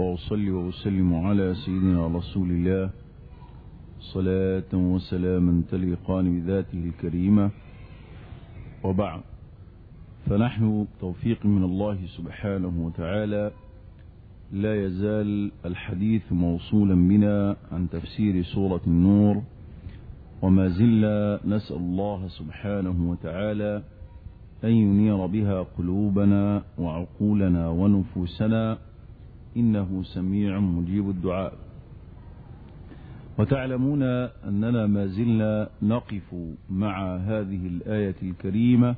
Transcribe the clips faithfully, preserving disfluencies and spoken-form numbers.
وأصلي وأسلم على سيدنا رسول الله صلاة وسلاما تليقان بذاته الكريمة، وبعد، فنحن توفيق من الله سبحانه وتعالى لا يزال الحديث موصولا بنا عن تفسير سورة النور، وما زلنا نسأل الله سبحانه وتعالى أن ينير بها قلوبنا وعقولنا ونفوسنا، إنه سميع مجيب الدعاء. وتعلمون أننا ما زلنا نقف مع هذه الآية الكريمة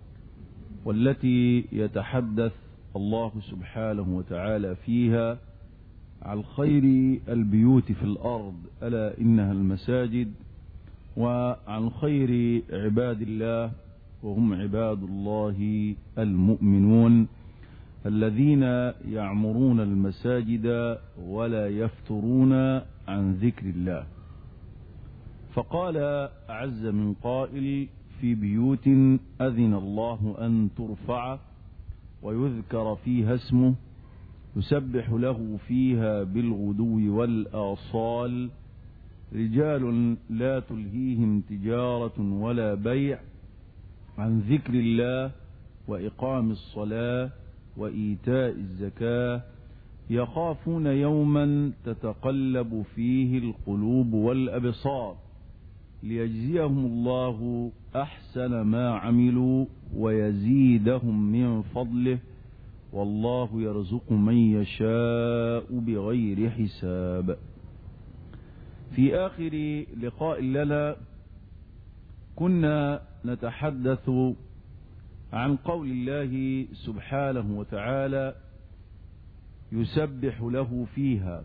والتي يتحدث الله سبحانه وتعالى فيها عن خير البيوت في الأرض، ألا إنها المساجد، وعن خير عباد الله وهم عباد الله المؤمنون الذين يعمرون المساجد ولا يفترون عن ذكر الله. فقال أعز من قائل: في بيوت أذن الله أن ترفع ويذكر فيها اسمه يسبح له فيها بالغدو والآصال رجال لا تلهيهم تجارة ولا بيع عن ذكر الله وإقام الصلاة وإيتاء الزكاة يخافون يوما تتقلب فيه القلوب والأبصار ليجزيهم الله أحسن ما عملوا ويزيدهم من فضله والله يرزق من يشاء بغير حساب. في آخر لقاء لنا كنا نتحدث عن قول الله سبحانه وتعالى: يسبح له فيها،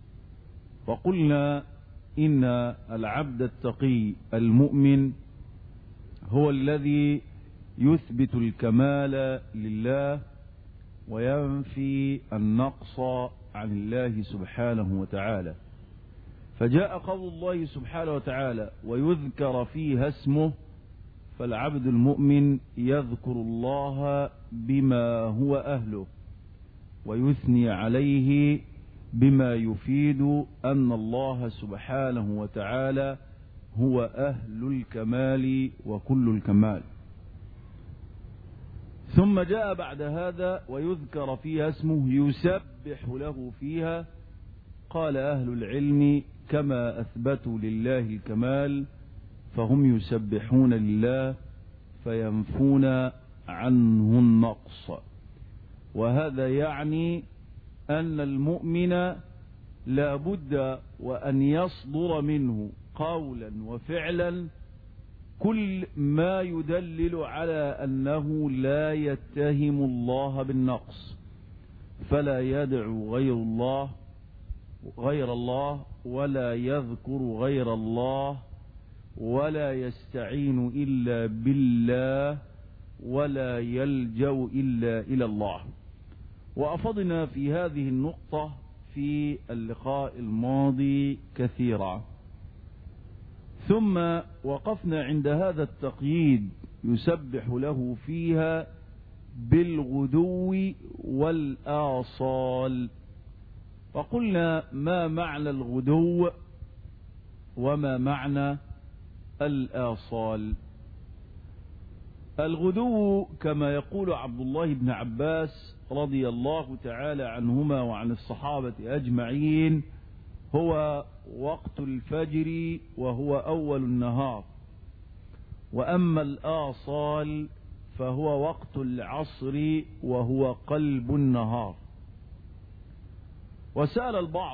وقلنا إن العبد التقي المؤمن هو الذي يثبت الكمال لله وينفي النقص عن الله سبحانه وتعالى. فجاء قول الله سبحانه وتعالى: ويذكر فيها اسمه، فالعبد المؤمن يذكر الله بما هو أهله ويثني عليه بما يفيد أن الله سبحانه وتعالى هو أهل الكمال وكل الكمال. ثم جاء بعد هذا: ويذكر فيها اسمه يسبح له فيها. قال أهل العلم: كما أثبتوا لله الكمال فهم يسبحون لله فينفون عنه النقص. وهذا يعني أن المؤمن لا بد وأن يصدر منه قولا وفعلا كل ما يدلل على أنه لا يتهم الله بالنقص، فلا يدعو غير الله غير الله ولا يذكر غير الله ولا يستعين إلا بالله ولا يلجأ إلا إلى الله. وأفضنا في هذه النقطة في اللقاء الماضي كثيرا، ثم وقفنا عند هذا التقييد: يسبح له فيها بالغدو والآصال. وقلنا ما معنى الغدو وما معنى الآصال. الغدو كما يقول عبد الله بن عباس رضي الله تعالى عنهما وعن الصحابة أجمعين هو وقت الفجر وهو أول النهار، وأما الآصال فهو وقت العصر وهو قلب النهار. وسأل البعض: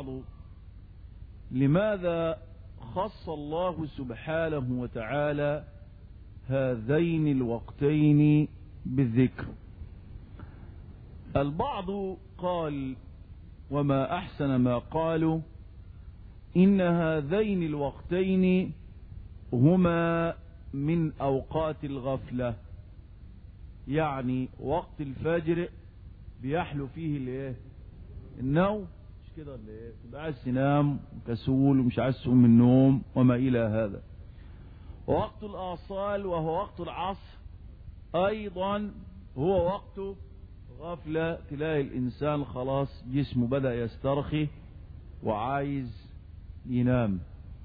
لماذا خص الله سبحانه وتعالى هذين الوقتين بالذكر؟ البعض قال: وما أحسن ما قالوا، إن هذين الوقتين هما من أوقات الغفلة، يعني وقت الفجر بيحلو فيه الايه النوم، مش كده ولا ايه؟ تبقى عايز تنام وكسول ومش عايز تقوم من النوم وما إلى هذا. ووقت الآصال وهو وقت العصر أيضا هو وقت الغفلة تلاقي الإنسان خلاص جسمه بدأ يسترخي وعايز ينام.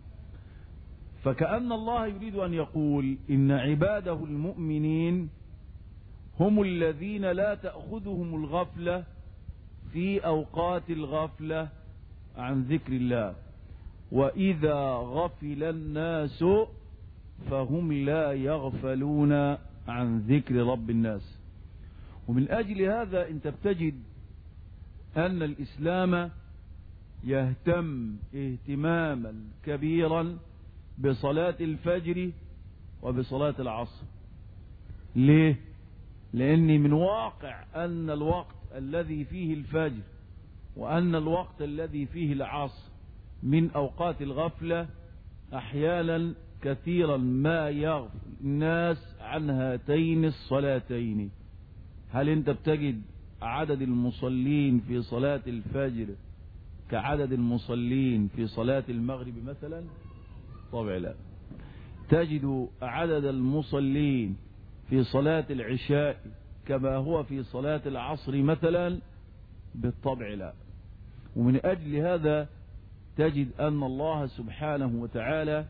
فكأن الله يريد أن يقول إن عباده المؤمنين هم الذين لا تأخذهم الغفلة في أوقات الغفلة عن ذكر الله، وإذا غفل الناس فهم لا يغفلون عن ذكر رب الناس. ومن أجل هذا أنت بتجد أن الإسلام يهتم اهتماما كبيرا بصلاة الفجر وبصلاة العصر. ليه؟ لأن من واقع أن الوقت الذي فيه الفجر وأن الوقت الذي فيه العصر من أوقات الغفلة أحيانا كثيرا ما يغفل الناس عن هاتين الصلاتين. هل أنت بتجد عدد المصلين في صلاة الفجر كعدد المصلين في صلاة المغرب مثلا؟ طبعا لا. تجد عدد المصلين في صلاة العشاء كما هو في صلاة العصر مثلا؟ بالطبع لا. ومن أجل هذا تجد أن الله سبحانه وتعالى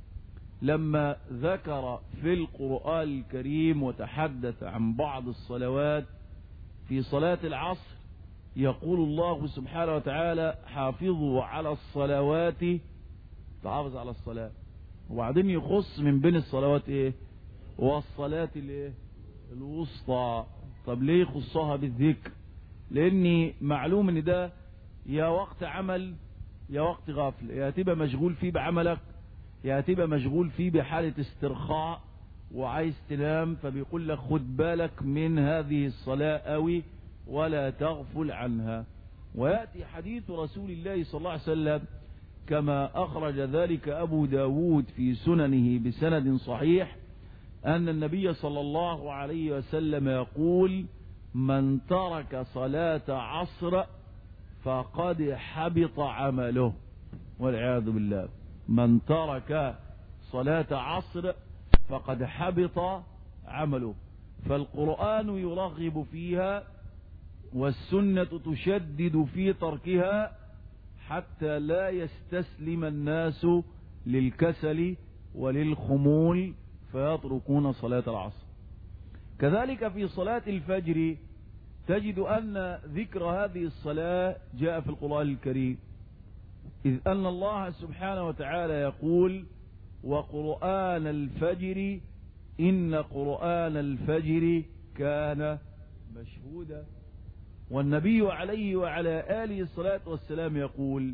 لما ذكر في القرآن الكريم وتحدث عن بعض الصلوات في صلاة العصر يقول الله سبحانه وتعالى حافظوا على الصلوات، تحافظ على الصلاة، وبعدين يخص من بين الصلوات ايه؟ والصلاة الايه؟ الوسطى. طب ليه يخصها بالذكر؟ لاني معلوم ان ده يا وقت عمل يا وقت غافل، يا تبقى مشغول فيه بعملك يا تبقى مشغول فيه بحالة استرخاء وعايز تنام، فبيقول لك خد بالك من هذه الصلاة قوي ولا تغفل عنها. ويأتي حديث رسول الله صلى الله عليه وسلم كما أخرج ذلك أبو داود في سننه بسند صحيح أن النبي صلى الله عليه وسلم يقول من ترك صلاة عصر فقد حبط عمله، والعياذ بالله. من ترك صلاة عصر فقد حبط عمله. فالقرآن يرغب فيها والسنة تشدد في تركها حتى لا يستسلم الناس للكسل وللخمول فيتركون صلاة العصر. كذلك في صلاة الفجر تجد أن ذكر هذه الصلاة جاء في القرآن الكريم، إذ أن الله سبحانه وتعالى يقول وقرآن الفجر إن قرآن الفجر كان مشهودا. والنبي عليه وعلى آله الصلاة والسلام يقول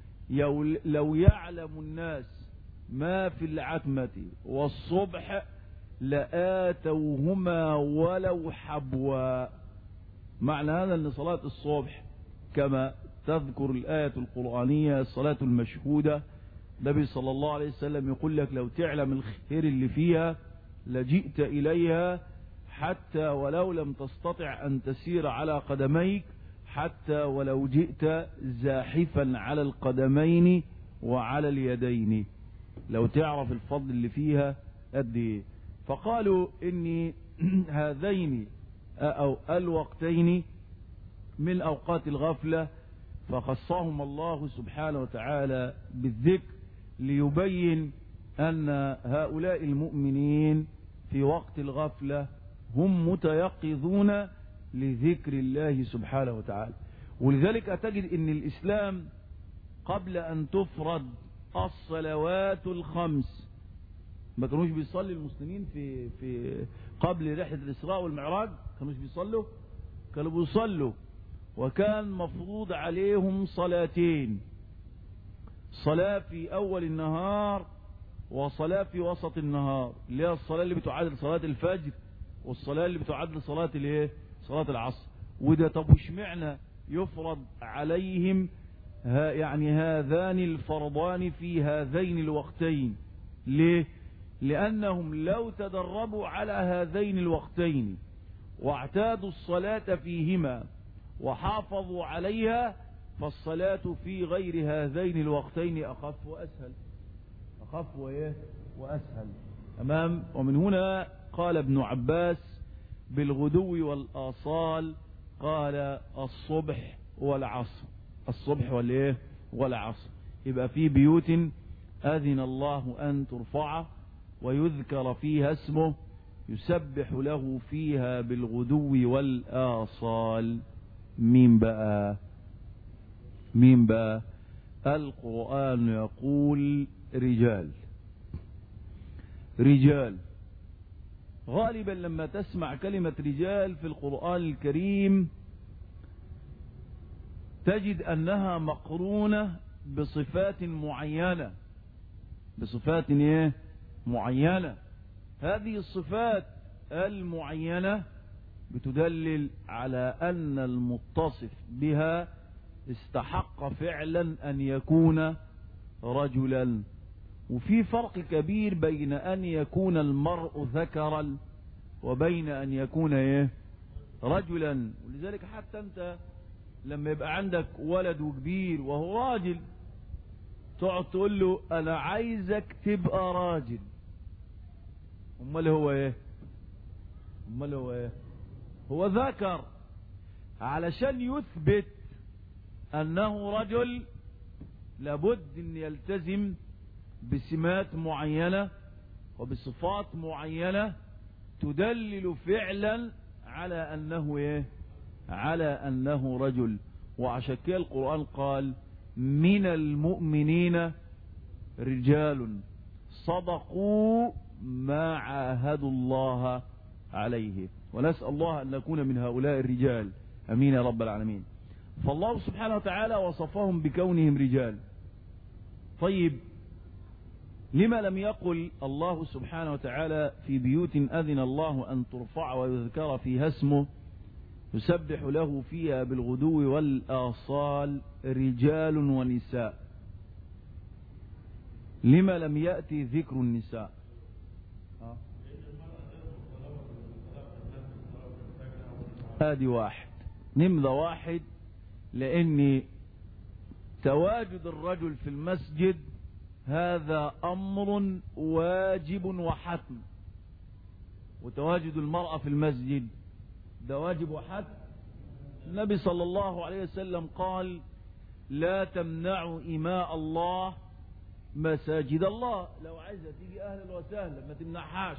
لو يعلم الناس ما في العتمة والصبح لآتوهما ولو حبوا. معنى هذا أن صلاة الصبح كما تذكر الآية القرآنية الصلاة المشهودة، النبي صلى الله عليه وسلم يقول لك لو تعلم الخير اللي فيها لجئت إليها حتى ولو لم تستطع أن تسير على قدميك، حتى ولو جئت زاحفا على القدمين وعلى اليدين. لو تعرف الفضل اللي فيها قد ايه. فقالوا إن هذين أو الوقتين من أوقات الغفلة فخصهم الله سبحانه وتعالى بالذكر ليبين أن هؤلاء المؤمنين في وقت الغفلة هم متيقظون لذكر الله سبحانه وتعالى. ولذلك تجد أن الإسلام قبل أن تفرض الصلوات الخمس ما كانوش بيصلي المسلمين في في قبل رحلة الإسراء والمعراج، كانوش بيصلوا كانوا بيصلوا وكان مفروض عليهم صلاتين، صلاة في أول النهار وصلاة في وسط النهار، اللي هي الصلاة اللي بتعادل صلاة الفجر والصلاة اللي بتعادل صلاة الايه؟ صلاة العصر. وده طب وش معنى يفرض عليهم ها يعني هذان الفرضان في هذين الوقتين؟ ليه؟ لأنهم لو تدربوا على هذين الوقتين واعتادوا الصلاة فيهما وحافظوا عليها فالصلاة في غير هذين الوقتين أخف وأسهل أخف وإيه؟ وأسهل. تمام. ومن هنا قال ابن عباس بالغدو والآصال قال الصبح والعصر، الصبح والايه والعصر. يبقى في بيوت أذن الله أن ترفع ويذكر فيها اسمه يسبح له فيها بالغدو والآصال. مين بقى مين بقى القرآن يقول رجال. رجال غالبا لما تسمع كلمة رجال في القرآن الكريم تجد أنها مقرونة بصفات معينة، بصفات ايه معينة. هذه الصفات المعينة بتدلل على أن المتصف بها استحق فعلا أن يكون رجلا. وفي فرق كبير بين أن يكون المرء ذكرا وبين أن يكون ايه رجلا. ولذلك حتى أنت لما يبقى عندك ولد وكبير وهو راجل تقعد تقول له أنا عايزك تبقى راجل. امال هو ايه امال هو ايه هو ذكر. علشان يثبت أنه رجل لابد أن يلتزم بسمات معينة وبصفات معينة تدلل فعلا على أنه إيه على أنه رجل. وعشان كده القرآن قال من المؤمنين رجال صدقوا ما عاهدوا الله عليه. ونسأل الله أن نكون من هؤلاء الرجال، أمين يا رب العالمين. فالله سبحانه وتعالى وصفهم بكونهم رجال. طيب لما لم يقل الله سبحانه وتعالى في بيوت أذن الله أن ترفع ويذكر فيها اسمه يسبح له فيها بالغدو والآصال رجال ونساء؟ لما لم يأتي ذكر النساء؟ هذه واحد نمذة واحد، لأن تواجد الرجل في المسجد هذا أمر واجب وحتم، وتواجد المرأة في المسجد ده واجب وحتم. النبي صلى الله عليه وسلم قال لا تمنعوا إماء الله مساجد الله. لو عايزة تيجي أهلا وسهلا ما تمنعهاش.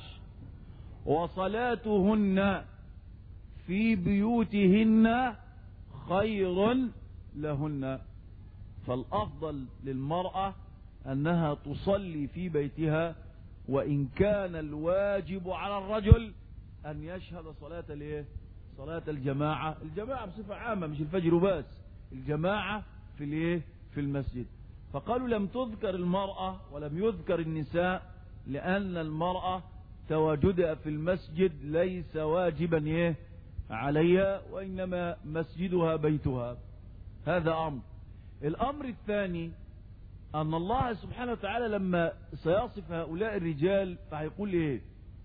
وصلاتهن في بيوتهن خير لهن. فالأفضل للمرأة أنها تصلي في بيتها، وإن كان الواجب على الرجل أن يشهد صلاة الايه صلاة الجماعة. الجماعة بصفة عامة مش الفجر بس، الجماعة في الايه في المسجد. فقالوا لم تذكر المرأة ولم يذكر النساء لأن المرأة تواجدها في المسجد ليس واجبا ايه عليها، وإنما مسجدها بيتها. هذا أمر. الأمر الثاني أن الله سبحانه وتعالى لما سيصف هؤلاء الرجال فهيقول إيه؟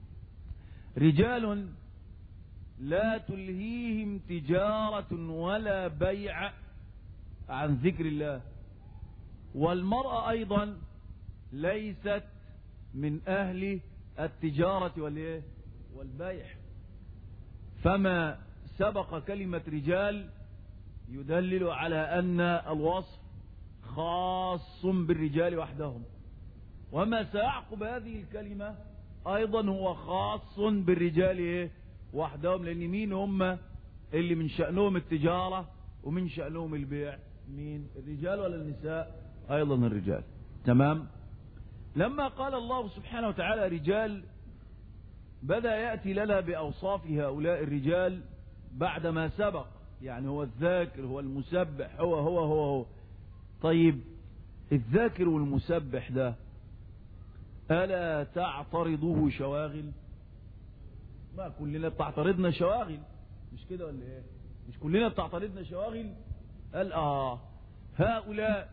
رجال لا تلهيهم تجارة ولا بيع عن ذكر الله. والمرأة أيضا ليست من أهل التجارة والإيه والبيع. فما سبق كلمة رجال يدلل على أن الوصف خاص بالرجال وحدهم، وما سيعقب هذه الكلمة أيضا هو خاص بالرجال وحدهم. لأن مين هم اللي من شأنهم التجارة ومن شأنهم البيع؟ مين؟ الرجال ولا النساء؟ أيضا الرجال. تمام. لما قال الله سبحانه وتعالى رجال بدأ يأتي لنا بأوصاف هؤلاء الرجال بعدما سبق، يعني هو الذاكر هو المسبح هو هو هو هو. طيب الذاكر والمسبح ده ألا تعترضه شواغل؟ ما كلنا بتعترضنا شواغل، مش كده ولا ايه؟ مش كلنا بتعترضنا شواغل؟ قال اه هؤلاء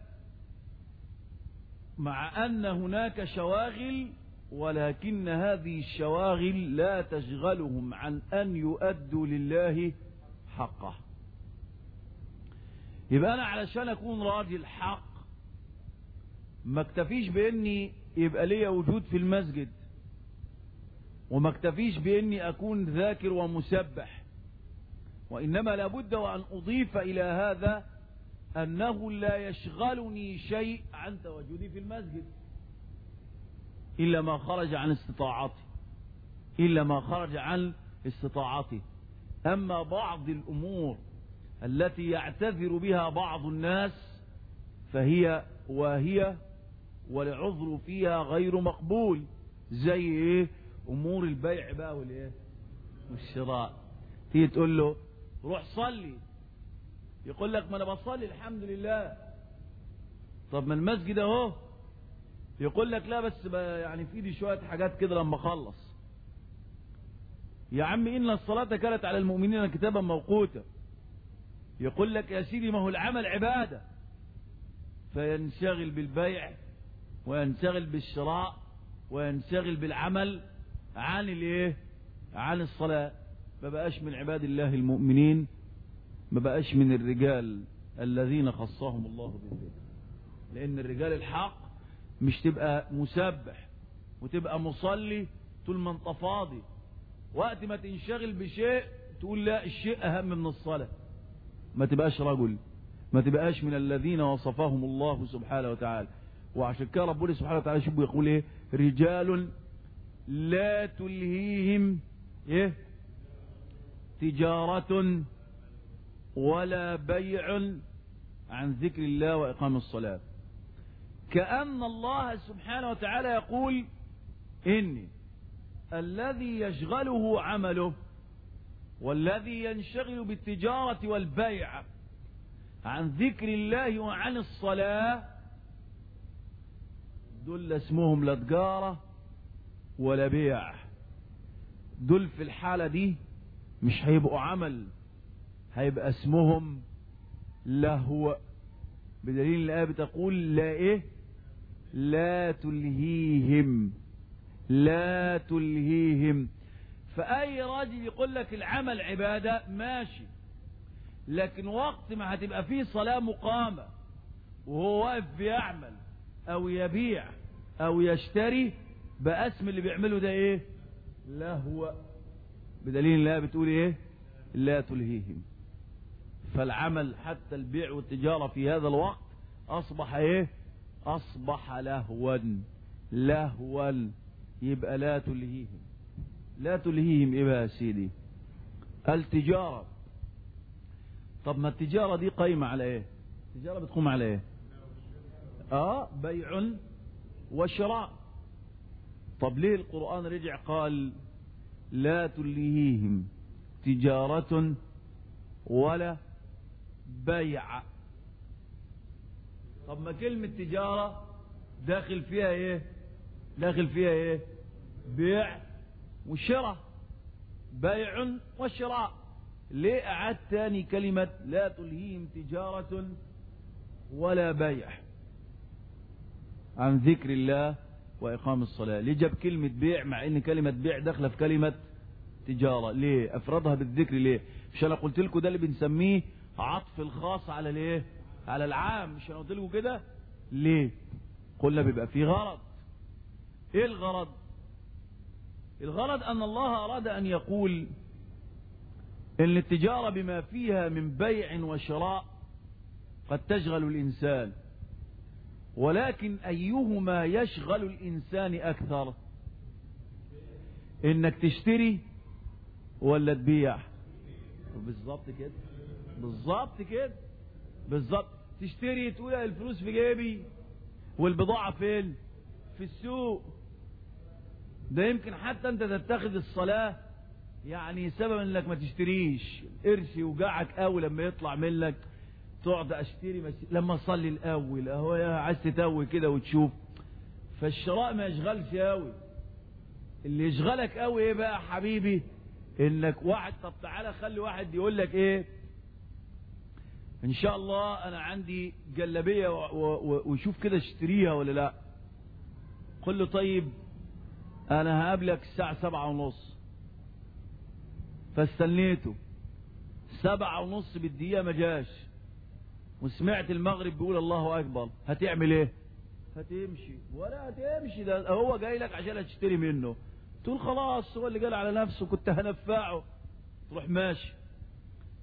مع أن هناك شواغل ولكن هذه الشواغل لا تشغلهم عن أن يؤدوا لله حقه. يبقى أنا علشان أكون راجل حق ما اكتفيش بإني يبقى لي وجود في المسجد، وما اكتفيش بإني أكون ذاكر ومسبح، وإنما لابد وأن أضيف إلى هذا أنه لا يشغلني شيء عن تواجدي في المسجد إلا ما خرج عن استطاعتي إلا ما خرج عن استطاعتي. أما بعض الأمور التي يعتذر بها بعض الناس فهي واهية والعذر فيها غير مقبول، زي إيه؟ أمور البيع بقى والإيه والشراء. تيجي تقول له روح صلي، يقول لك ما أنا بصلي الحمد لله. طب ما المسجد أهو. يقول لك لا بس يعني في دي شوية حاجات كده لما أخلص. يا عم إن الصلاة كانت على المؤمنين كتابا موقوتا. يقول لك يا سيدي ما هو العمل عبادة، فينشغل بالبيع وينشغل بالشراء وينشغل بالعمل عن الايه عن الصلاة. ما بقاش من عباد الله المؤمنين، ما بقاش من الرجال الذين خصهم الله بالذكر. لأن الرجال الحق مش تبقى مسبح وتبقى مصلي طول ما انت فاضي، وقت ما تنشغل بشيء تقول لا الشيء أهم من الصلاة. ما تبقاش رجل، ما تبقاش من الذين وصفهم الله سبحانه وتعالى. وعشان كده ربنا سبحانه وتعالى شوف يقول ايه؟ رجال لا تلهيهم ايه تجارة ولا بيع عن ذكر الله وإقام الصلاة. كأن الله سبحانه وتعالى يقول إن الذي يشغله عمله والذي ينشغل بالتجارة والبيع عن ذكر الله وعن الصلاة دول اسمهم لا تجارة ولا بيع. دول في الحالة دي مش هيبقوا عمل، هيبقى اسمهم لهو. بدليل الآية بتقول لا ايه لا تلهيهم لا تلهيهم. فأي راجل يقول لك العمل عبادة ماشي، لكن وقت ما هتبقى فيه صلاة مقامة وهو واقف بيعمل او يبيع او يشتري بقى اسم اللي بيعمله ده ايه لهو. بدليل الله بتقول ايه لا تلهيهم. فالعمل حتى البيع والتجارة في هذا الوقت اصبح ايه اصبح لهوا لهوا. يبقى لا تلهيهم لا تلهيهم ايه بقى يا سيدي؟ التجارة. طب ما التجارة دي قايمة على ايه؟ التجارة بتقوم على ايه؟ اه بيع وشراء. طب ليه القرآن رجع قال لا تلهيهم تجارة ولا بيع؟ طب ما كلمة تجارة داخل فيها ايه داخل فيها ايه بيع وشراء، بيع وشراء. ليه أعاد تاني كلمة لا تلهيهم تجارة ولا بيع عن ذكر الله وإقام الصلاة؟ ليه جاب كلمة بيع مع ان كلمة بيع داخله في كلمة تجارة؟ ليه أفردها بالذكر؟ ليه؟ مش أنا قلت لكم ده اللي بنسميه عطف الخاص على الايه على العام؟ مش أنا قلت لكم كده؟ ليه؟ قلنا بيبقى فيه غرض. ايه الغرض؟ الغرض أن الله أراد أن يقول إن التجارة بما فيها من بيع وشراء قد تشغل الإنسان، ولكن أيهما يشغل الإنسان أكثر؟ إنك تشتري ولا تبيع؟ بالظبط كده بالظبط كده بالظبط. تشتري تقول الفلوس في جيبي والبضاعة فين؟ في السوق. ده يمكن حتى انت تتخذ الصلاة يعني سبب انك ما تشتريش. قرش يوجعك قوي لما يطلع منك تقعد اشتري مش... لما اصلي الاول اهو عايز تتوي كده وتشوف. فالشراء ما يشغلش قوي. اللي يشغلك قوي ايه بقى حبيبي؟ انك واحد طب تعالى خلي واحد يقول لك ايه ان شاء الله انا عندي جلابيه وشوف كده اشتريها ولا لا. قل له طيب انا هقابلك الساعة سبعة ونص. فاستنيته سبعة ونص بالدقيقة ما جاش، وسمعت المغرب بيقول الله اكبر. هتعمل ايه؟ هتمشي ولا هتمشي؟ ده هو جاي لك عشان هتشتري منه. تقول خلاص هو اللي قال على نفسه كنت هنفعه، تروح ماشي.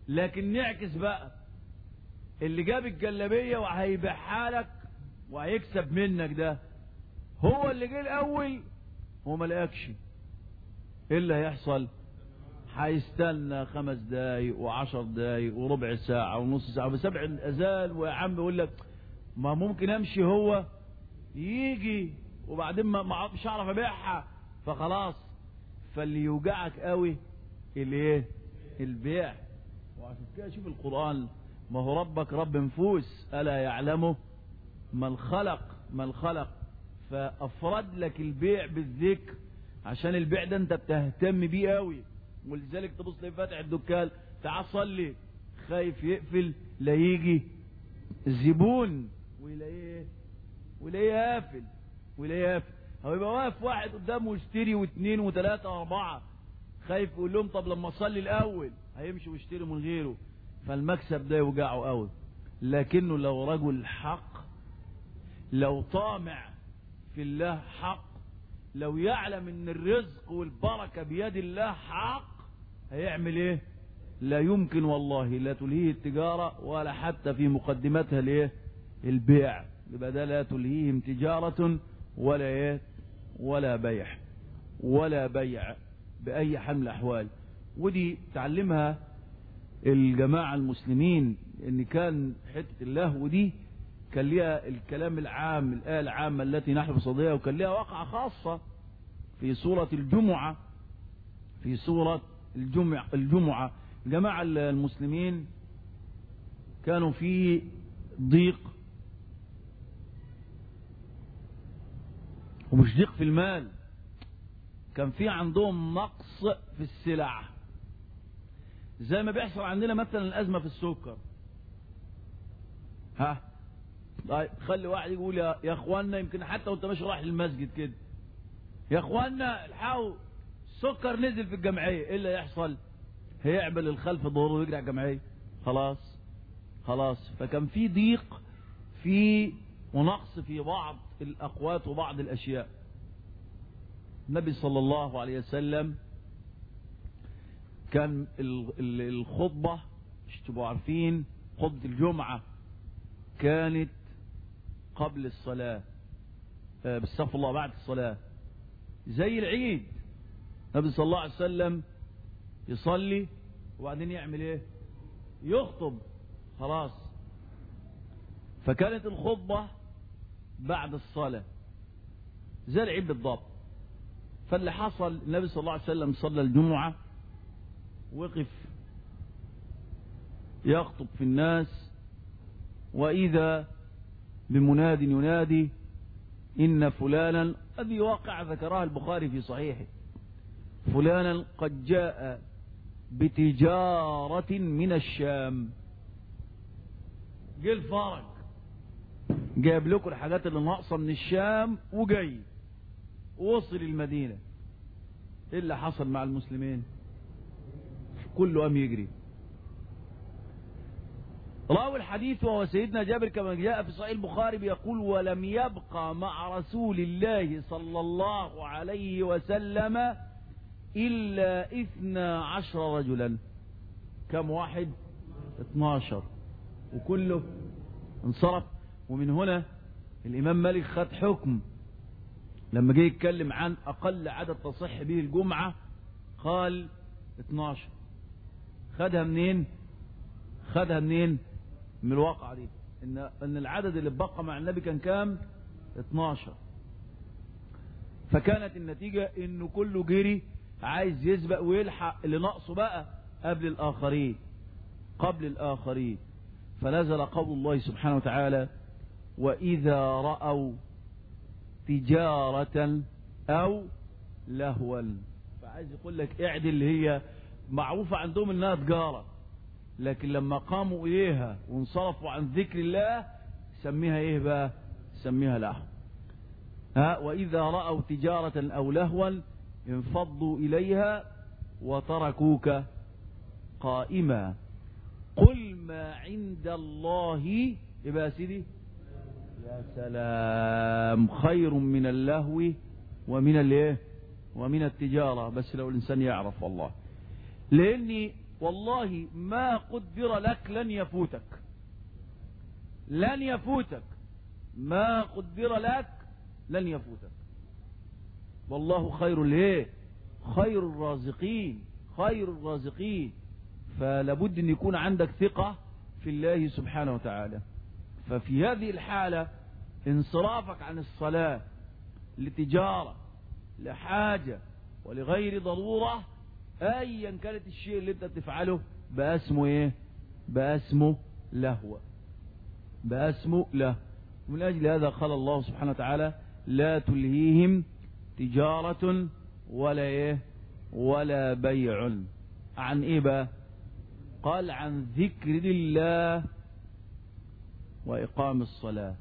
لكن نعكس بقى، اللي جاب الجلابيه وهيبيعها لك وهيكسب منك ده هو اللي جه الاول وما لقاكش، ايه اللي هيحصل؟ هيستنى خمس دقايق وعشر دقايق وربع ساعة ونص ساعة بسبع الأذان، ويا عم يقول لك ما ممكن أمشي هو يجي وبعدين ما مش هعرف أبيعها، فخلاص. فاللي يوجعك قوي الايه؟ البيع. وعشان كده شوف القرآن، ما هو ربك رب نفوس، ألا يعلمه من خلق من خلق، فأفرد لك البيع بالذكر عشان البيع ده انت بتهتم بيه قوي. ولذلك تبص لي فاتح الدكان تعال صلي، خايف يقفل لا يجي الزبون ويلاقيه ويلاقيه قافل ويلاقيه قافل، هو يبقى واقف واحد قدامه يشتري واثنين وثلاثة واربعة، خايف يقول لهم طب لما اصلي الاول هيمشي ويشتري من غيره، فالمكسب ده يوجعه قوي. لكنه لو رجل حق، لو طامع في الله حق، لو يعلم ان الرزق والبركة بيد الله حق، هيعمل ايه؟ لا يمكن والله لا تلهيه التجارة ولا حتى في مقدمتها الايه؟ البيع. يبقى ده لا تلهيهم تجارة ولا ايه؟ ولا بيع ولا بيع بأي حال من الأحوال. ودي تعلمها الجماعة المسلمين، ان كان حتة اللهو دي كان ليها الكلام العام، الآية العامة التي نحن بصددها، وكان ليها وقعة خاصة في سورة الجمعة. في سورة الجمعة الجمعة جماعة المسلمين كانوا في ضيق، ومش ضيق في المال، كان في عندهم نقص في السلع، زي ما بيحصل عندنا مثلا الأزمة في السكر. ها طيب خلي واحد يقول يا, يا اخوانا، يمكن حتى وانت ماشي رايح للمسجد كده، يا اخوانا الحقوا السكر نزل في الجمعيه، ايه اللي يحصل؟ هيعمل الخلف ظهره ويجري على الجمعيه، خلاص خلاص. فكان في ضيق في ونقص في بعض الاقوات وبعض الاشياء. النبي صلى الله عليه وسلم كان الخطبه، مش تبقوا عارفين، خطبه الجمعه كانت قبل الصلاة، باستغفر الله، بعد الصلاة، زي العيد. النبي صلى الله عليه وسلم يصلي وبعدين يعمل ايه؟ يخطب، خلاص. فكانت الخطبة بعد الصلاة زي العيد بالضبط. فاللي حصل، النبي صلى الله عليه وسلم صلى الجمعة، وقف يخطب في الناس، وإذا بمناد ينادي إن فلانا، هذه واقع ذكرها البخاري في صحيحه، فلانا قد جاء بتجارة من الشام، جه الفرج جاب لكم الحاجات اللي ناقصة من الشام وجاي ووصل المدينة. ايه اللي حصل مع المسلمين؟ كله قام يجري. راوي الحديث وهو سيدنا جابر كما جاء في صحيح البخاري بيقول: ولم يبقى مع رسول الله صلى الله عليه وسلم إلا اثنا عشر رجلا. كم واحد؟ اتناشر، وكله انصرف. ومن هنا الإمام مالك خد حكم لما جه يتكلم عن أقل عدد تصح به الجمعة، قال اتناشر. خدها منين؟ خدها منين؟ من الواقعة دي، ان ان العدد اللي بقى مع النبي كان كام؟ اتناشر. فكانت النتيجة انه كله جري عايز يسبق ويلحق اللي ناقصه بقى قبل الاخرين قبل الاخرين. فنزل قول الله سبحانه وتعالى: واذا رأوا تجارة او لهوا. فعايز يقول لك اعدل، اللي هي معروفة عندهم انها تجارة، لكن لما قاموا إليها وانصرفوا عن ذكر الله سميها إيه بقى؟ سميها لهو. ها وإذا رأوا تجارة أو لهوا انفضوا إليها وتركوك قائما قل ما عند الله. يبقى يا سيدي يا سلام، خير من اللهو ومن الايه؟ ومن التجارة. بس لو الإنسان يعرف والله، لأني والله ما قدر لك لن يفوتك، لن يفوتك، ما قدر لك لن يفوتك. والله خير الايه؟ خير الرازقين، خير الرازقين. فلابد ان يكون عندك ثقة في الله سبحانه وتعالى. ففي هذه الحالة انصرافك عن الصلاة لتجارة، لحاجة، ولغير ضرورة، ايا كانت الشيء اللي انت تفعله، بقى اسمه ايه؟ بقى اسمه لهو، بقى اسمه له. من اجل هذا قال الله سبحانه وتعالى: لا تلهيهم تجارة ولا ايه؟ ولا بيع. عن ايه بقى؟ قال: عن ذكر الله وإقام الصلاة.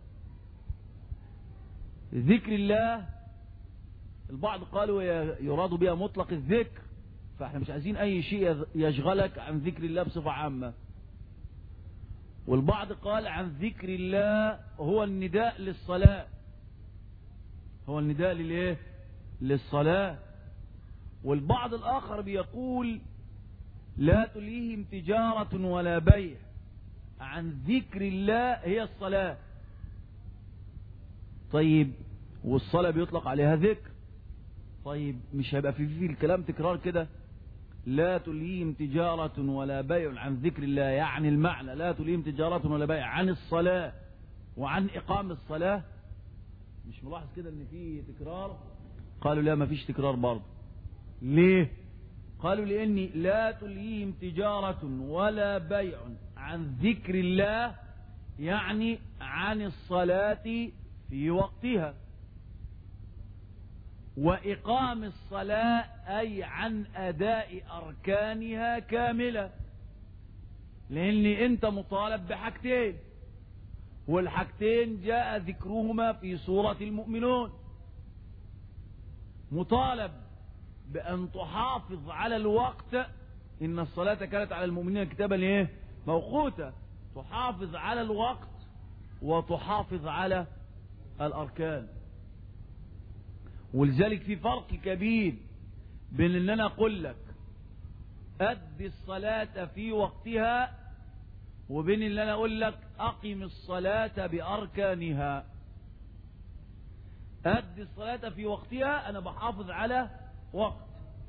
ذكر الله البعض قالوا يراد بها مطلق الذكر، فاحنا مش عايزين اي شيء يشغلك عن ذكر الله بصفة عامة. والبعض قال عن ذكر الله هو النداء للصلاة، هو النداء للايه؟ للصلاة. والبعض الآخر بيقول لا تلهيهم تجارة ولا بيع، عن ذكر الله هي الصلاة. طيب والصلاة بيطلق عليها ذكر، طيب مش هيبقى في في الكلام تكرار كده؟ لا تلهيهم تجارة ولا بيع عن ذكر الله، يعني المعنى لا تلهيهم تجارة ولا بيع عن الصلاة وعن إقام الصلاة. مش ملاحظ كده ان في تكرار؟ قالوا لا، ما فيش تكرار برضه. ليه؟ قالوا لأني لا تلهيهم تجارة ولا بيع عن ذكر الله، يعني عن الصلاة في وقتها، وإقام الصلاة أي عن أداء أركانها كاملة. لأن أنت مطالب بحاجتين، والحاجتين جاء ذكرهما في سورة المؤمنون. مطالب بأن تحافظ على الوقت، إن الصلاة كانت على المؤمنين كتابا إيه؟ موقوتا. تحافظ على الوقت وتحافظ على الأركان. ولذلك في فرق كبير بين ان انا اقول لك ادي الصلاة في وقتها، وبين ان انا اقول لك اقم الصلاة باركانها. ادي الصلاة في وقتها، انا بحافظ على وقت.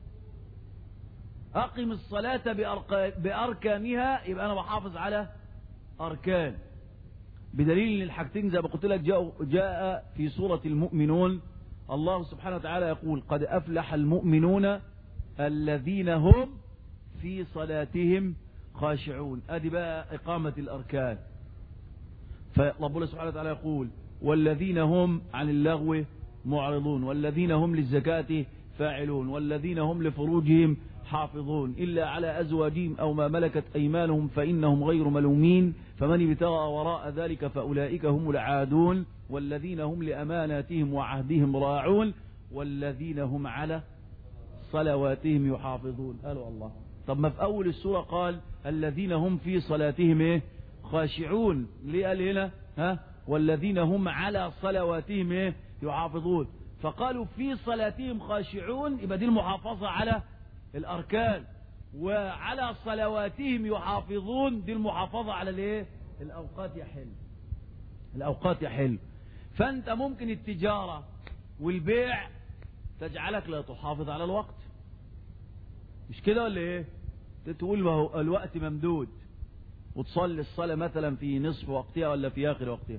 اقم الصلاة باركانها، يبقى انا بحافظ على اركان. بدليل ان الحاجتين زي ما قلت لك جاء, جاء في سورة المؤمنون. الله سبحانه وتعالى يقول: قد أفلح المؤمنون الذين هم في صلاتهم خاشعون. أدي بقى إقامة الأركان. فربنا سبحانه وتعالى يقول: والذين هم عن اللغو معرضون، والذين هم للزكاة فاعلون، والذين هم لفروجهم حافظون إلا على أزواجهم أو ما ملكت أيمانهم فإنهم غير ملومين، فمن ابتغى وراء ذلك فأولئك هم العادون، والذين هم لأماناتهم وعهدهم راعون، والذين هم على صلواتهم يحافظون. قالوا الله. طب ما في أول السورة قال الذين هم في صلاتهم إيه؟ خاشعون. ليه قال هنا ها والذين هم على صلواتهم إيه؟ يحافظون؟ فقالوا في صلاتهم خاشعون، يبقى دي المحافظة على الأركان، وعلى صلواتهم يحافظون دي المحافظة على الايه؟ الأوقات. يحل الأوقات يحل. فأنت ممكن التجارة والبيع تجعلك لا تحافظ على الوقت، مش كده ولا ايه؟ تقول وهو الوقت ممدود، وتصلي الصلاة مثلا في نصف وقتها ولا في آخر وقتها.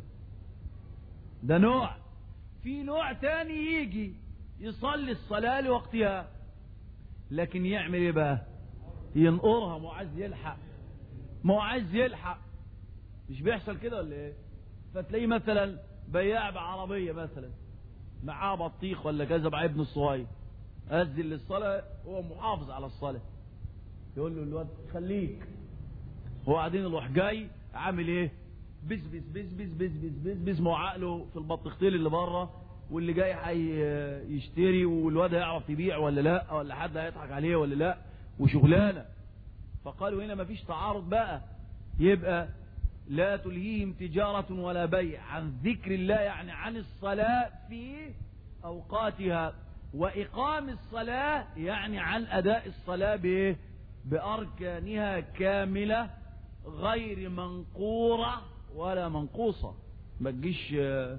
ده نوع. في نوع تاني يجي يصلي الصلاة لوقتها، لكن يعمل ايه بقى؟ ينقرها. ما هو عايز يلحق، ما هو عايز يلحق. مش بيحصل كده ولا ايه؟ فتلاقيه مثلا بياع بعربيه مثلا معاه بطيخ ولا كذا مع ابنه الصغير، اذن للصلاه هو محافظ على الصلاه، يقول له الواد خليك، هو قاعدين يروح جاي عامل ايه؟ بس بس بس بس بس بس بس بس مو عقله في البطيختين اللي بره، واللي جاي هيشتري، والواد هيعرف يبيع ولا لا، ولا حد هيضحك عليه ولا لا، وشغلانه. فقالوا هنا مفيش تعارض بقى. يبقى لا تلهيهم تجارة ولا بيع عن ذكر الله، يعني عن الصلاة في أوقاتها، وإقام الصلاة يعني عن أداء الصلاة بأركانها كاملة غير منقورة ولا منقوصة. ما تجيش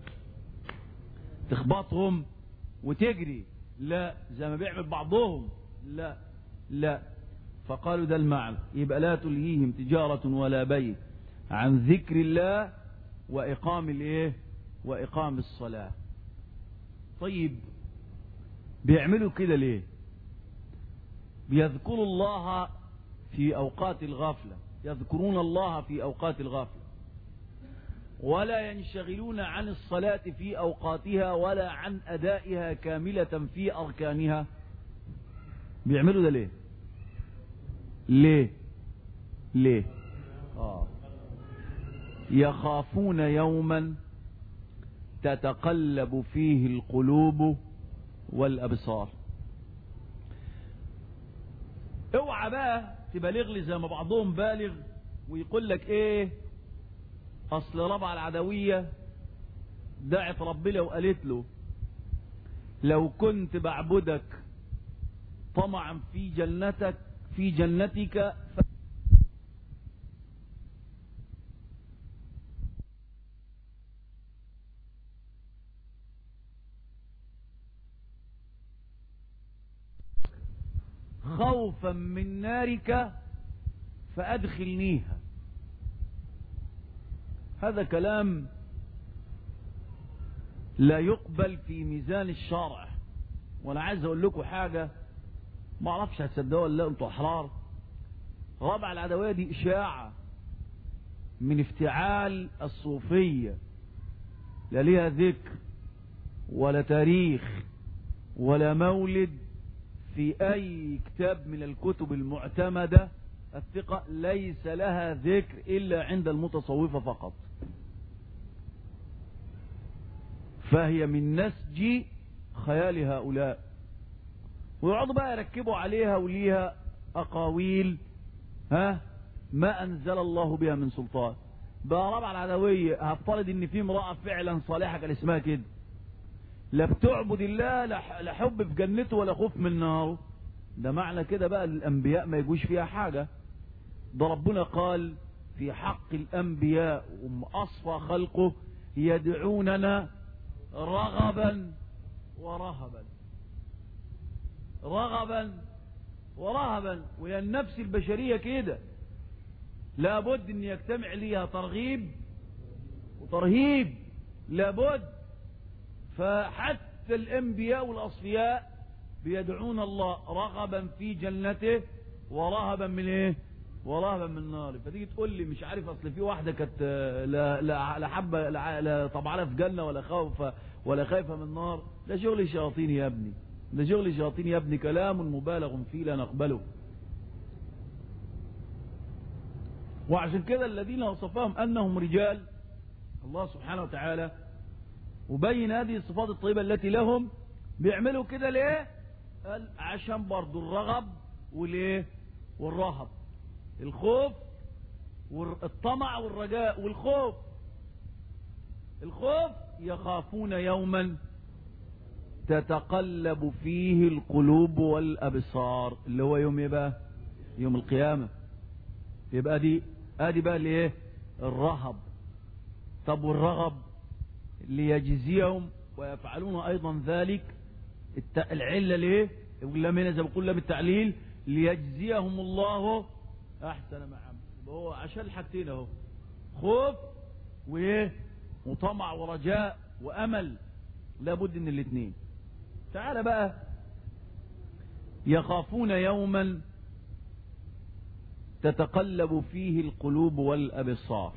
تخبطهم وتجري، لا، زي ما بيعمل بعضهم، لا لا. فقالوا ده المعنى. يبقى لا تلهيهم تجارة ولا بيع عن ذكر الله وإقام الايه وإقام الصلاة. طيب بيعملوا كده ليه؟ بيذكروا الله في أوقات الغفلة، يذكرون الله في أوقات الغفلة، ولا ينشغلون عن الصلاة في أوقاتها ولا عن أدائها كاملة في أركانها. بيعملوا ده ليه؟ ليه؟ ليه؟ آه. يخافون يوما تتقلب فيه القلوب والأبصار. اوعى بقى تبالغ لي زي ما بعضهم بالغ ويقول لك ايه، اصل ربع العدوية دعت ربنا وقالت له لو كنت بعبدك طمعا في جنتك في جنتك ف... خوفا من نارك فأدخلنيها. هذا كلام لا يقبل في ميزان الشرع. وانا عايز اقول لكم حاجة ما اعرفش هتصدقوا ولا لا، انتوا احرار. ربع العدوية دي اشاعة من افتعال الصوفية، لا ليها ذكر ولا تاريخ ولا مولد في اي كتاب من الكتب المعتمدة الثقة، ليس لها ذكر الا عند المتصوفة فقط. فهي من نسج خيال هؤلاء، ويقعدوا بقى يركبوا عليها وليها اقاويل ها ما انزل الله بها من سلطان. بقى ربع العدوية هفترض ان في امرأة فعلا صالحة كان اسمها كده، لا بتعبد الله لا حب في جنته ولا خوف من ناره، ده معنى كده بقى الانبياء ما يجوش فيها حاجة. ده ربنا قال في حق الانبياء واصفى خلقه يدعوننا رغبا ورهبا، رغبا ورهبا. وهي النفس البشرية كده لابد ان يجتمع ليها ترغيب وترهيب، لابد. فحتى الانبياء والاصفياء بيدعون الله رغبا في جنته ورهبا من ايه ورهبا من النار. فتيجي تقول لي مش عارف اصل في واحده كانت لا لا لا حابه لا, لا طبعا في جنه ولا خوفه ولا خايفه من النار، ده شغل شياطين يا ابني، ده شغل شياطين يا ابني، كلام مبالغ فيه لا نقبله. وعشان كده الذين وصفهم انهم رجال الله سبحانه وتعالى وبين هذه الصفات الطيبة التي لهم، بيعملوا كده ليه؟ قال عشان برضو الرغب والايه والرهب، الخوف والطمع والرجاء. والخوف الخوف يخافون يوما تتقلب فيه القلوب والابصار، اللي هو يوم ايه بقى؟ يوم القيامة. يبقى دي ادي بقى الايه الرهب. طب والرغب ليجزيهم ويفعلون ايضا ذلك. العلة ليه؟ واللام هنا زي ما بقول لام التعليل، ليجزيهم الله احسن ما عملوا. هو عشان الحاجتين اهو، خوف وايه وطمع ورجاء وامل، لابد من الاثنين. تعال بقى، يخافون يوما تتقلب فيه القلوب والابصار.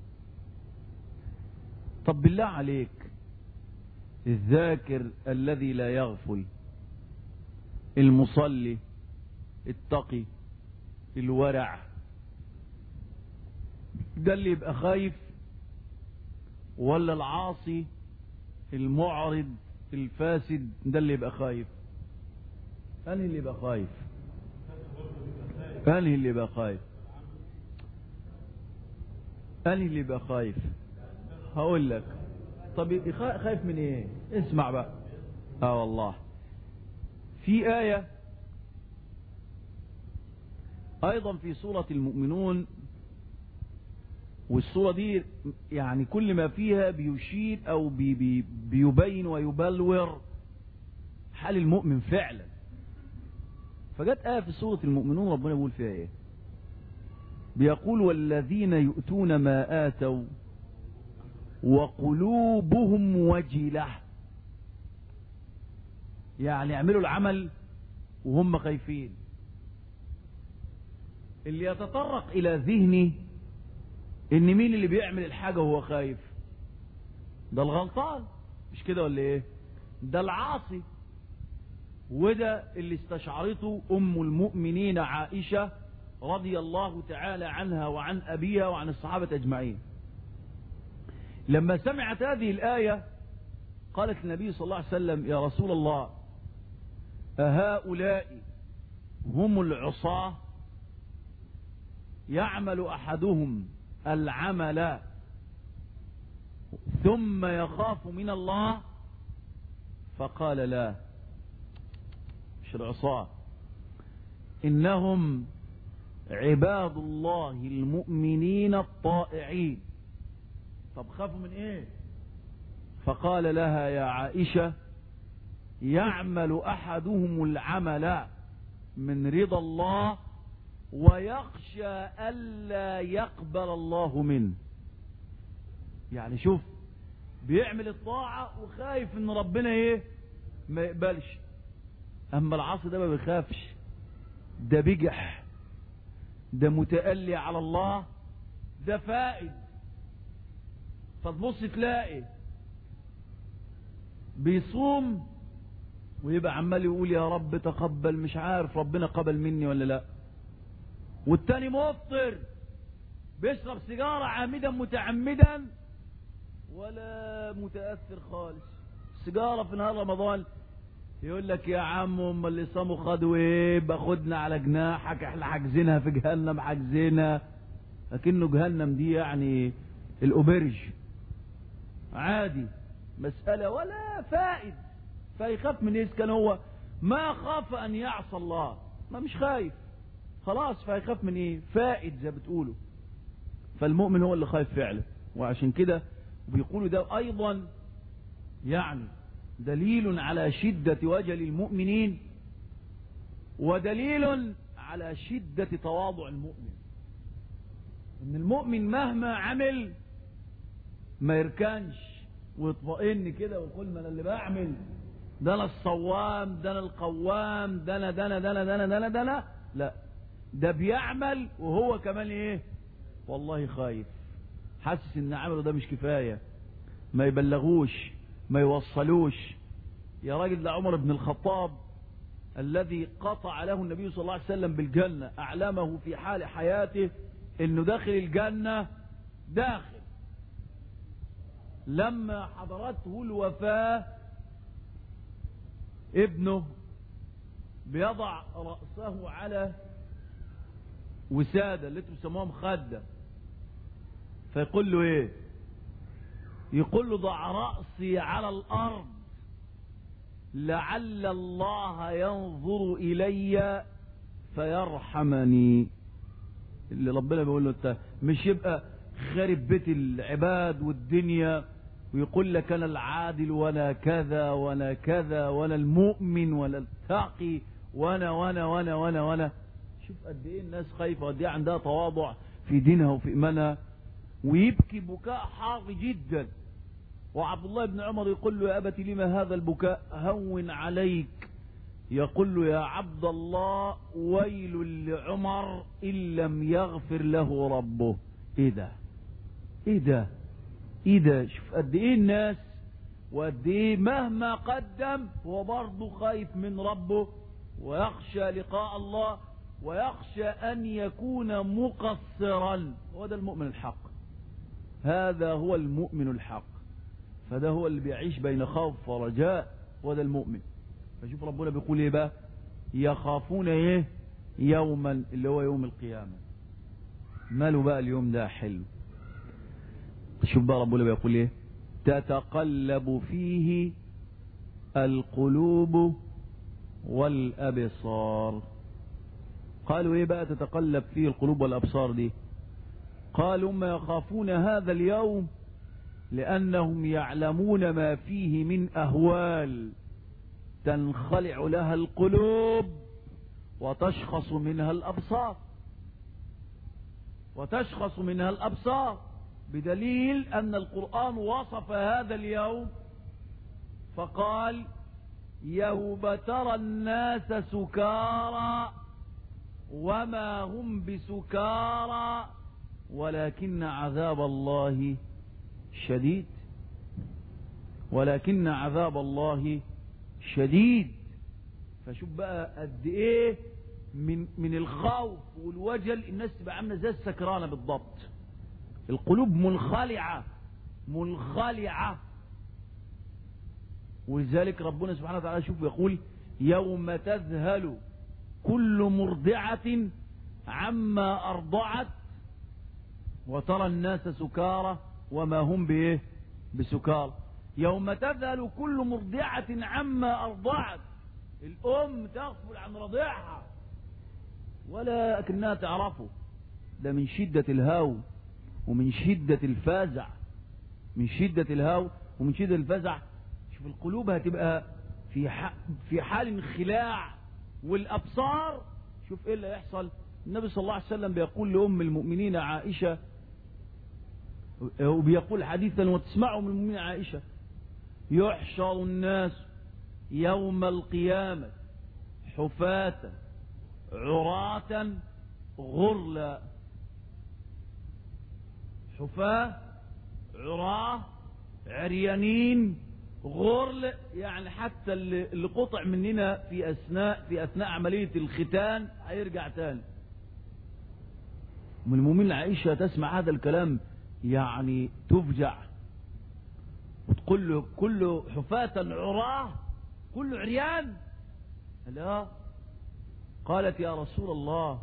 طب بالله عليك الذاكر الذي لا يغفل، المصلي التقي الورع، ده اللي يبقى خايف، ولا العاصي المعرض الفاسد ده اللي يبقى خايف؟ انهي اللي يبقى خايف؟ انهي اللي يبقى خايف؟ انهي اللي يبقى خايف؟ هقول لك. طب خايف من ايه؟ اسمع بقى. اه والله في آية ايضا في سورة المؤمنون، والسورة دي يعني كل ما فيها بيشير او بي بي بيبين ويبلور حال المؤمن فعلا. فجت آية في سورة المؤمنون ربنا يقول فيها ايه؟ بيقول والذين يؤتون ما آتوا وقلوبهم وجلة، يعني يعملوا العمل وهم خايفين. اللي يتطرق الى ذهني ان مين اللي بيعمل الحاجة وهو خايف؟ ده الغلطان، مش كده ولا ايه؟ ده العاصي. وده اللي استشعرته ام المؤمنين عائشة رضي الله تعالى عنها وعن ابيها وعن الصحابة اجمعين، لما سمعت هذه الآية قالت النبي صلى الله عليه وسلم يا رسول الله أهؤلاء هم العصاة يعمل أحدهم العمل ثم يخاف من الله؟ فقال لا، مش العصاة، إنهم عباد الله المؤمنين الطائعين. طب خافوا من ايه؟ فقال لها يا عائشة يعمل أحدهم العمل من رضا الله ويخشى ألا يقبل الله منه. يعني شوف، بيعمل الطاعة وخايف ان ربنا ايه؟ ما يقبلش. اما العاصي ده ما بيخافش، ده بيجح، ده متألي على الله، ده فائد. فتبص تلاقي بيصوم ويبقى عمال يقول يا رب تقبل، مش عارف ربنا قبل مني ولا لا. والتاني مفطر بيشرب سيجارة عامدا متعمدا ولا متأثر خالص. سيجارة في نهار رمضان يقول لك يا عم هم اللي صاموا خدوا ايه؟ باخدنا على جناحك، احنا حاجزينها في جهنم، حاجزينها لكنه جهنم دي يعني الأوبرج عادي، مسألة ولا فائد. فيخاف من ايه؟ كان هو ما خاف ان يعصى الله، ما مش خايف خلاص، فيخاف من ايه؟ فائد زي بتقولوا. فالمؤمن هو اللي خايف فعلا. وعشان كده بيقولوا ده ايضا يعني دليل على شدة وجل المؤمنين، ودليل على شدة تواضع المؤمن. ان المؤمن مهما عمل ما يركنش ويطمئن كده ويقول ما انا اللي بعمل، ده انا الصوام، ده انا القوام، ده انا ده انا ده انا ده انا ده انا ده انا لا، ده بيعمل وهو كمان ايه؟ والله خايف، حاسس ان عمله ده مش كفايه، ما يبلغوش، ما يوصلوش. يا راجل ده عمر بن الخطاب الذي قطع له النبي صلى الله عليه وسلم بالجنه، اعلمه في حال حياته انه داخل الجنه داخل. لما حضرته الوفاة ابنه بيضع رأسه على وسادة اللي تسموها مخدة، فيقول له ايه؟ يقول له ضع رأسي على الأرض لعل الله ينظر إلي فيرحمني. اللي ربنا بيقول له انت مش يبقى خارب بيت العباد والدنيا ويقول لك انا العادل وانا كذا وانا كذا وانا المؤمن وانا التقي وانا وانا وانا وانا وانا شوف قد ايه الناس خايفه، قد ايه عندها تواضع في دينها وفي ايمانها، ويبكي بكاء حار جدا. وعبد الله بن عمر يقول له يا ابت لما هذا البكاء؟ هون عليك. يقول له يا عبد الله ويل لعمر ان لم يغفر له ربه. ايه ده؟ ايه ده؟ ايه ده؟ شوف قد ايه الناس وقد ايه مهما قدم هو برضه خايف من ربه ويخشى لقاء الله ويخشى ان يكون مقصرا. هو ده المؤمن الحق، هذا هو المؤمن الحق. فده هو اللي بيعيش بين خوف ورجاء، هو ده المؤمن. فشوف ربنا بيقول ايه بقى؟ يخافون ايه؟ يوما، اللي هو يوم القيامة. ماله بقى اليوم ده حلو؟ شوف بقى ربنا بيقول ايه؟ تتقلب فيه القلوب والابصار. قالوا ايه بقى تتقلب فيه القلوب والابصار دي؟ قالوا هم يخافون هذا اليوم لانهم يعلمون ما فيه من اهوال تنخلع لها القلوب وتشخص منها الابصار وتشخص منها الابصار بدليل ان القرآن وصف هذا اليوم فقال يوم ترى الناس سكارى وما هم بسكارى ولكن عذاب الله شديد ولكن عذاب الله شديد. فشوف بقى قد ايه من من الخوف والوجل الناس تبقى عامله زي السكرانه بالضبط، القلوب منخلعه منخلعه. ولذلك ربنا سبحانه وتعالى شوف يقول يوم تذهل كل مرضعة عما أرضعت وترى الناس سكارى وما هم بإيه بسكارى. يوم تذهل كل مرضعة عما أرضعت، الأم تغفل عن رضيعها ولا أكنها تعرفه، ده من شدة الهول ومن شدة الفزع، من شدة الهول ومن شدة الفزع. شوف القلوب هتبقى في في حال انخلاع والأبصار. شوف ايه اللي يحصل. النبي صلى الله عليه وسلم بيقول لأم المؤمنين عائشة، وبيقول حديثا وتسمعوا من المؤمنين عائشة: يحشر الناس يوم القيامة حفاة عراة غرلا. حفاة عراة عريانين غرل، يعني حتى اللي, اللي قطع مننا في اثناء في اثناء عمليه الختان هيرجع تاني. من المؤمنين عائشه تسمع هذا الكلام يعني تفجع وتقول له كله حفاة عراه كله عريان. لا، قالت يا رسول الله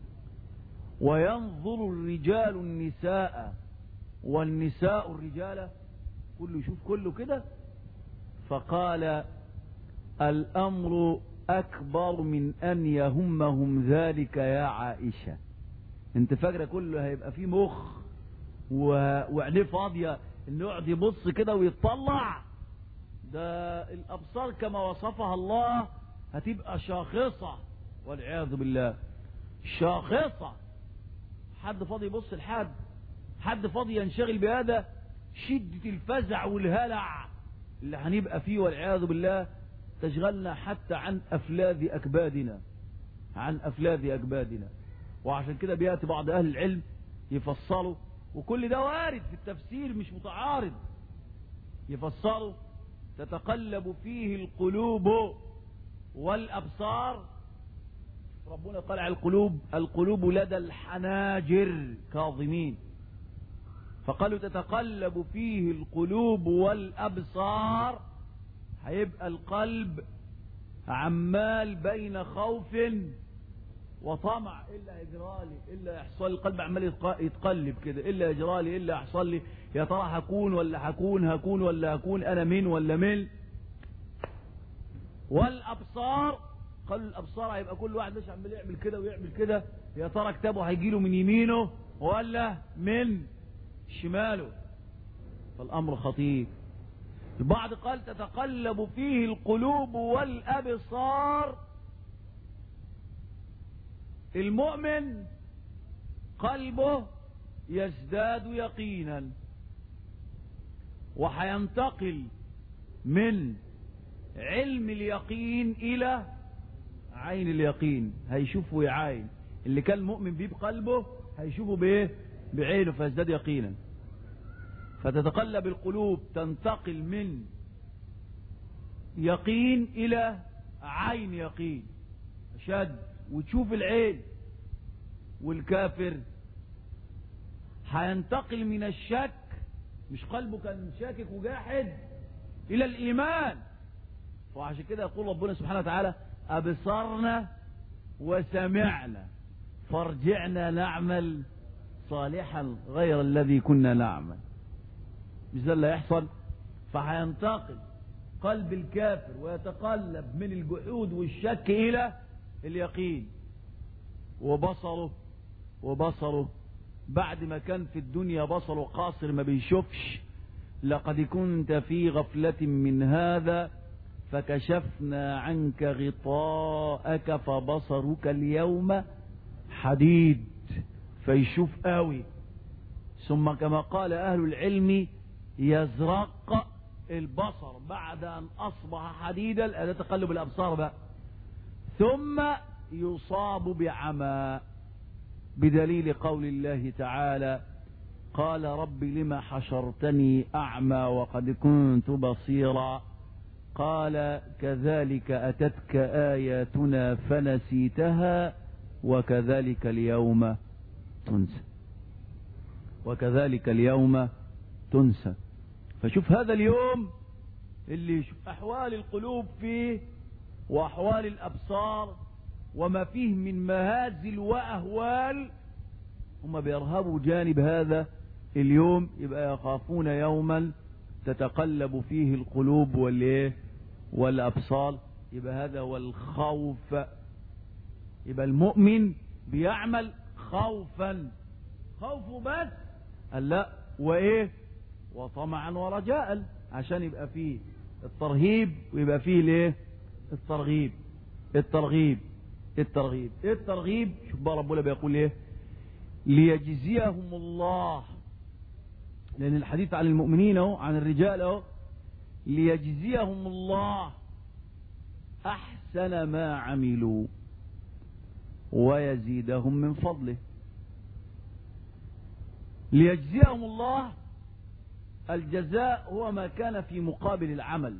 وينظر الرجال النساء والنساء الرجال، كله يشوف كله كده. فقال الأمر أكبر من أن يهمهم ذلك يا عائشة. انت فاكرة كله هيبقى فيه مخ وعينيه فاضية انه يقعد يبص كده ويتطلع؟ ده الأبصار كما وصفها الله هتبقى شاخصة والعياذ بالله، شاخصة. حد فاضي يبص لحد؟ حد فاضي ينشغل بهذا؟ شدة الفزع والهلع اللي هنبقى فيه والعياذ بالله تشغلنا حتى عن أفلاذ أكبادنا، عن أفلاذ أكبادنا. وعشان كده بيأتي بعض أهل العلم يفصلوا، وكل ده وارد في التفسير مش متعارض، يفصلوا تتقلب فيه القلوب والأبصار. ربنا قال على القلوب: القلوب لدى الحناجر كاظمين. فقالوا تتقلب فيه القلوب والأبصار، هيبقى القلب عمال بين خوف وطمع. إلا يجرالي إلا يحصل، القلب عمال يتقلب كده، إلا يجرالي إلا يحصل لي، يا ترى هكون ولا هكون، هكون ولا هكون، أنا من ولا من. والأبصار قالوا الأبصار هيبقى كل واحد مش عمال يعمل كده ويعمل كده، يا ترى كتابه هيجيله من يمينه ولا من شماله. فالأمر خطير. البعض قال تتقلب فيه القلوب والأبصار. المؤمن قلبه يزداد يقينا وحينتقل من علم اليقين إلى عين اليقين، هيشوفه يعاين. اللي كان مؤمن بيه بقلبه هيشوفه بايه؟ بعينه، فيزداد يقينا. فتتقلب القلوب، تنتقل من يقين إلى عين يقين أشد، وتشوف العين. والكافر هينتقل من الشك، مش قلبه كان شاكك وجاحد، إلى الإيمان. وعشان كده يقول ربنا سبحانه وتعالى: أبصرنا وسمعنا فارجعنا نعمل صالحا غير الذي كنا نعمل. مش ده اللي هيحصل؟ فهينتقل قلب الكافر ويتقلب من الجحود والشك إلى اليقين. وبصره وبصره بعد ما كان في الدنيا بصره قاصر ما بيشوفش، لقد كنت في غفلة من هذا فكشفنا عنك غطاءك فبصرك اليوم حديد، فيشوف قوي. ثم كما قال أهل العلم يزرق البصر بعد أن أصبح حديدا، هذا تقلب الأبصار بقى، ثم يصاب بعمى بدليل قول الله تعالى قال رب لما حشرتني أعمى وقد كنت بصيرا قال كذلك أتتك آياتنا فنسيتها وكذلك اليوم تنسى وكذلك اليوم تنسى. فشوف هذا اليوم اللي يشوف أحوال القلوب فيه وأحوال الأبصار وما فيه من مهازل وأهوال، هم بيرهبوا جانب هذا اليوم، يبقى يخافون يوما تتقلب فيه القلوب والايه والأبصار، يبقى هذا هو الخوف. يبقى المؤمن بيعمل خوفا، خوفه بس قال لا وايه وطمعا ورجاء، عشان يبقى فيه الترهيب ويبقى فيه الايه الترغيب الترغيب الترغيب الترغيب. شوف بقى ربنا بيقول ايه ليجزيهم الله، لان الحديث عن المؤمنين اهو عن الرجال اهو، ليجزيهم الله احسن ما عملوا ويزيدهم من فضله. ليجزيهم الله، الجزاء هو ما كان في مقابل العمل،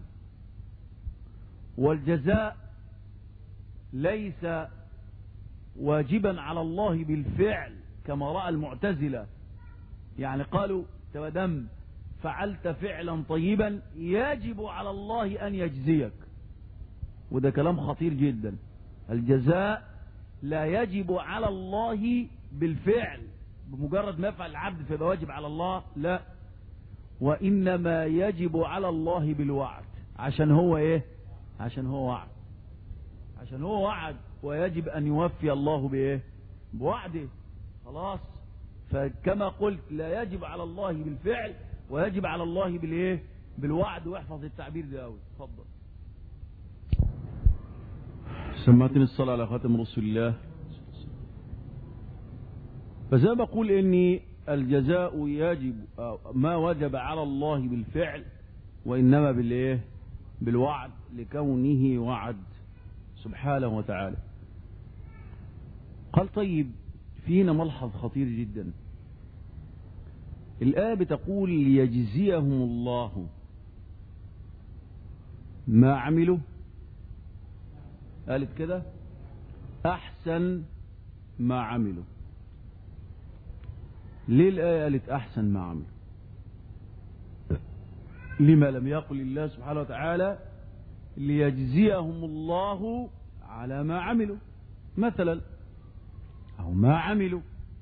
والجزاء ليس واجبا على الله بالفعل كما رأى المعتزلة، يعني قالوا تودم فعلت فعلا طيبا يجب على الله أن يجزيك، وده كلام خطير جدا. الجزاء لا يجب على الله بالفعل بمجرد ما يفعل العبد فيبقى واجب على الله، لا، وإنما يجب على الله بالوعد، عشان هو ايه عشان هو وعد عشان هو وعد ويجب أن يوفي الله بايه بوعده، خلاص. فكما قلت لا يجب على الله بالفعل ويجب على الله بالايه بالوعد، واحفظ التعبير ده قوي. اتفضل. سمعتني الصلاة على خاتم رسول الله. فزي ما بقول ان الجزاء يجب ما وجب على الله بالفعل وانما بالايه بالوعد، لكونه وعد سبحانه وتعالى. قال طيب فينا ملحظ خطير جدا، الآية بتقول ليجزيهم الله ما عملوا، قالت كده أحسن ما عملوا. ليه الآية قالت أحسن ما عملوا؟ لما لم يقل الله سبحانه وتعالى ليجزيهم الله على ما عملوا مثلا أو ما عملوا،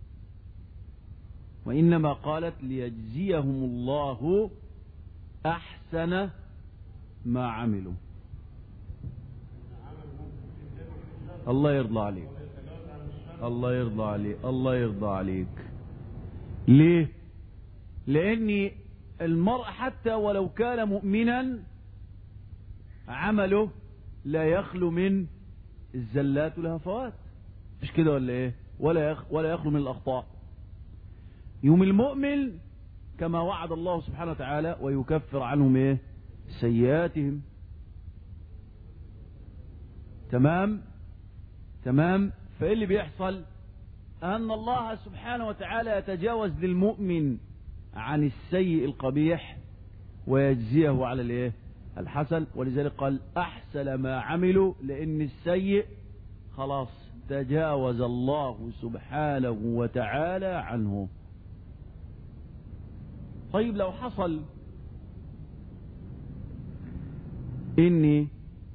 وإنما قالت ليجزيهم الله أحسن ما عملوا. الله يرضى عليك الله يرضى عليك الله يرضى عليك. ليه؟ لأن المرء حتى ولو كان مؤمنا عمله لا يخلو من الزلات والهفوات، مش كده ولا ايه؟ ولا يخ ولا يخلو من الأخطاء. يوم المؤمن كما وعد الله سبحانه وتعالى ويكفر عنهم ايه سيئاتهم. تمام تمام. فايه اللي بيحصل؟ ان الله سبحانه وتعالى يتجاوز للمؤمن عن السيء القبيح ويجزيه على الايه الحسن، ولذلك قال احسن ما عملوا، لان السيء خلاص تجاوز الله سبحانه وتعالى عنه. طيب لو حصل ان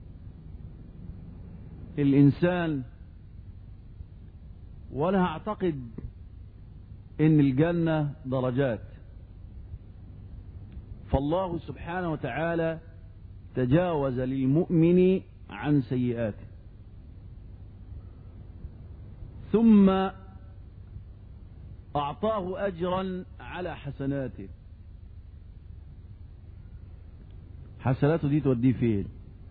الانسان، وانا اعتقد ان الجنة درجات، فالله سبحانه وتعالى تجاوز للمؤمن عن سيئاته، ثم أعطاه أجرا على حسناته. حسناته دي توديه فين؟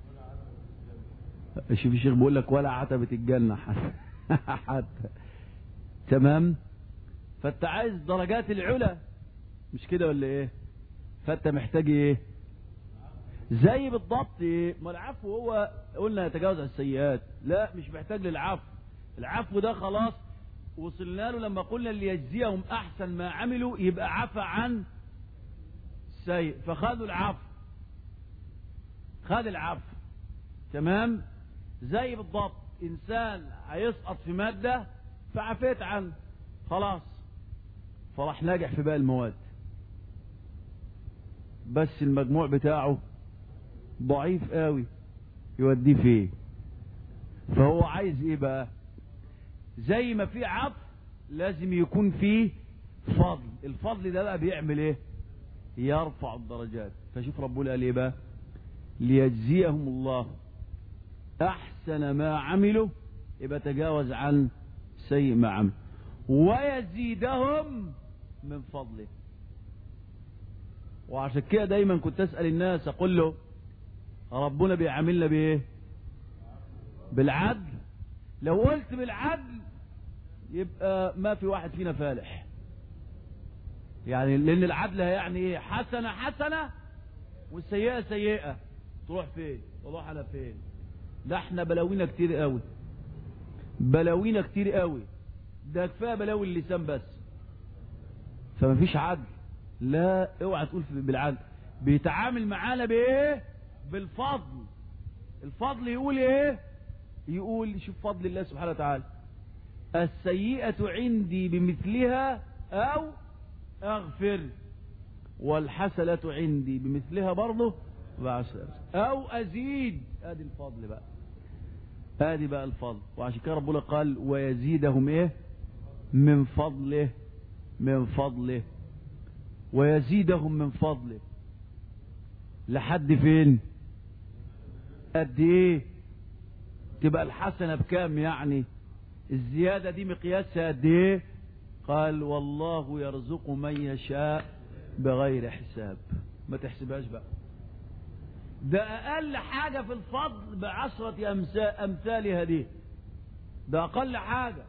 شوف الشيخ بيقول لك ولا عتبة الجنة حتى. تمام. فانت عايز درجات العلا، مش كده ولا ايه؟ فانت محتاج ايه؟ زي بالضبط ايه؟ ما العفو هو قلنا يتجاوز عن السيئات، لا مش محتاج للعفو. العفو ده خلاص وصلنا له لما قلنا ليجزيهم احسن ما عملوا، يبقى عفى عن السيء فخذوا العفو، خذ العفو. تمام. زي بالضبط انسان هيسقط في مادة فعفيت عنه خلاص، فراح ناجح في باقي المواد، بس المجموع بتاعه ضعيف قوي، يوديه فيه. فهو عايز ايه بقى؟ زي ما في عفو لازم يكون فيه فضل. الفضل ده بقى بيعمل ايه؟ يرفع الدرجات. فشوف ربنا قال ايه بقى؟ ليجزيهم الله احسن ما عملوا، يبقى تجاوز عن سيء ما عملوا، ويزيدهم من فضله. وعشان كده دايما كنت اسال الناس اقول له ربنا بيعاملنا بايه؟ بالعدل. لو قلت بالعدل يبقى ما في واحد فينا فالح، يعني لان العدل يعني ايه؟ حسنه حسنه والسيئه سيئه، تروح فين؟ تروح على فين؟ ده احنا بلاوينا كتير قوي، بلاوينا كتير قوي، ده كفايه بلاوي اللسان بس. فما فيش عدل. لا اوعى تقول بالعدل. بيتعامل معانا بايه؟ بالفضل. الفضل يقول ايه؟ يقول شوف فضل الله سبحانه وتعالى: السيئة عندي بمثلها او اغفر، والحسنة عندي بمثلها برضه بعشر او ازيد. ادي الفضل بقى، ادي بقى الفضل. وعشان كده ربنا قال ويزيدهم ايه؟ من فضله، من فضله، ويزيدهم من فضله. لحد فين؟ قد ايه؟ تبقى الحسنة بكام يعني؟ الزيادة دي مقياسها قد ايه؟ قال والله يرزق من يشاء بغير حساب. ما تحسبهاش بقى، ده اقل حاجة في الفضل بعشرة امثالها دي، ده اقل حاجة.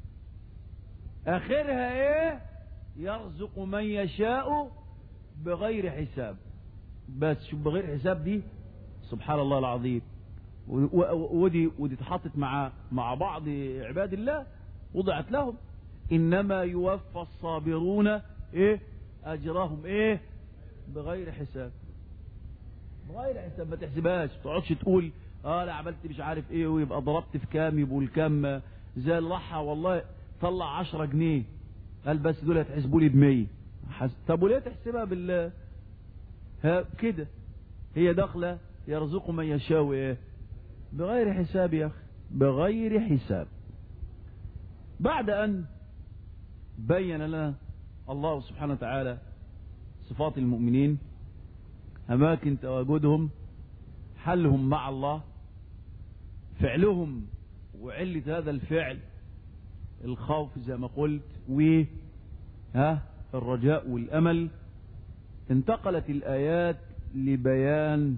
اخرها ايه؟ يرزق من يشاء بغير حساب. بس شوف بغير حساب دي، سبحان الله العظيم. ودي ودي اتحطت مع مع بعض عباد الله، وضعت لهم انما يوفى الصابرون ايه اجرهم ايه؟ بغير حساب. بغير حساب. ما تحسبهاش، ما تقعدش تقول اه انا عملت مش عارف ايه ويبقى ضربت في كام، يبقوا الكام زي الرحى والله طلع عشرة جنيه، قال بس دول هتحسبوا لي بمية. طب وليه تحسبها بال ها كده؟ هي داخله يرزق من يشاء ايه؟ بغير حساب يا اخي، بغير حساب. بعد ان بين لنا الله سبحانه وتعالى صفات المؤمنين، اماكن تواجدهم، حلهم مع الله، فعلهم وعلة هذا الفعل، الخوف زي ما قلت، و ها الرجاء والامل، انتقلت الايات لبيان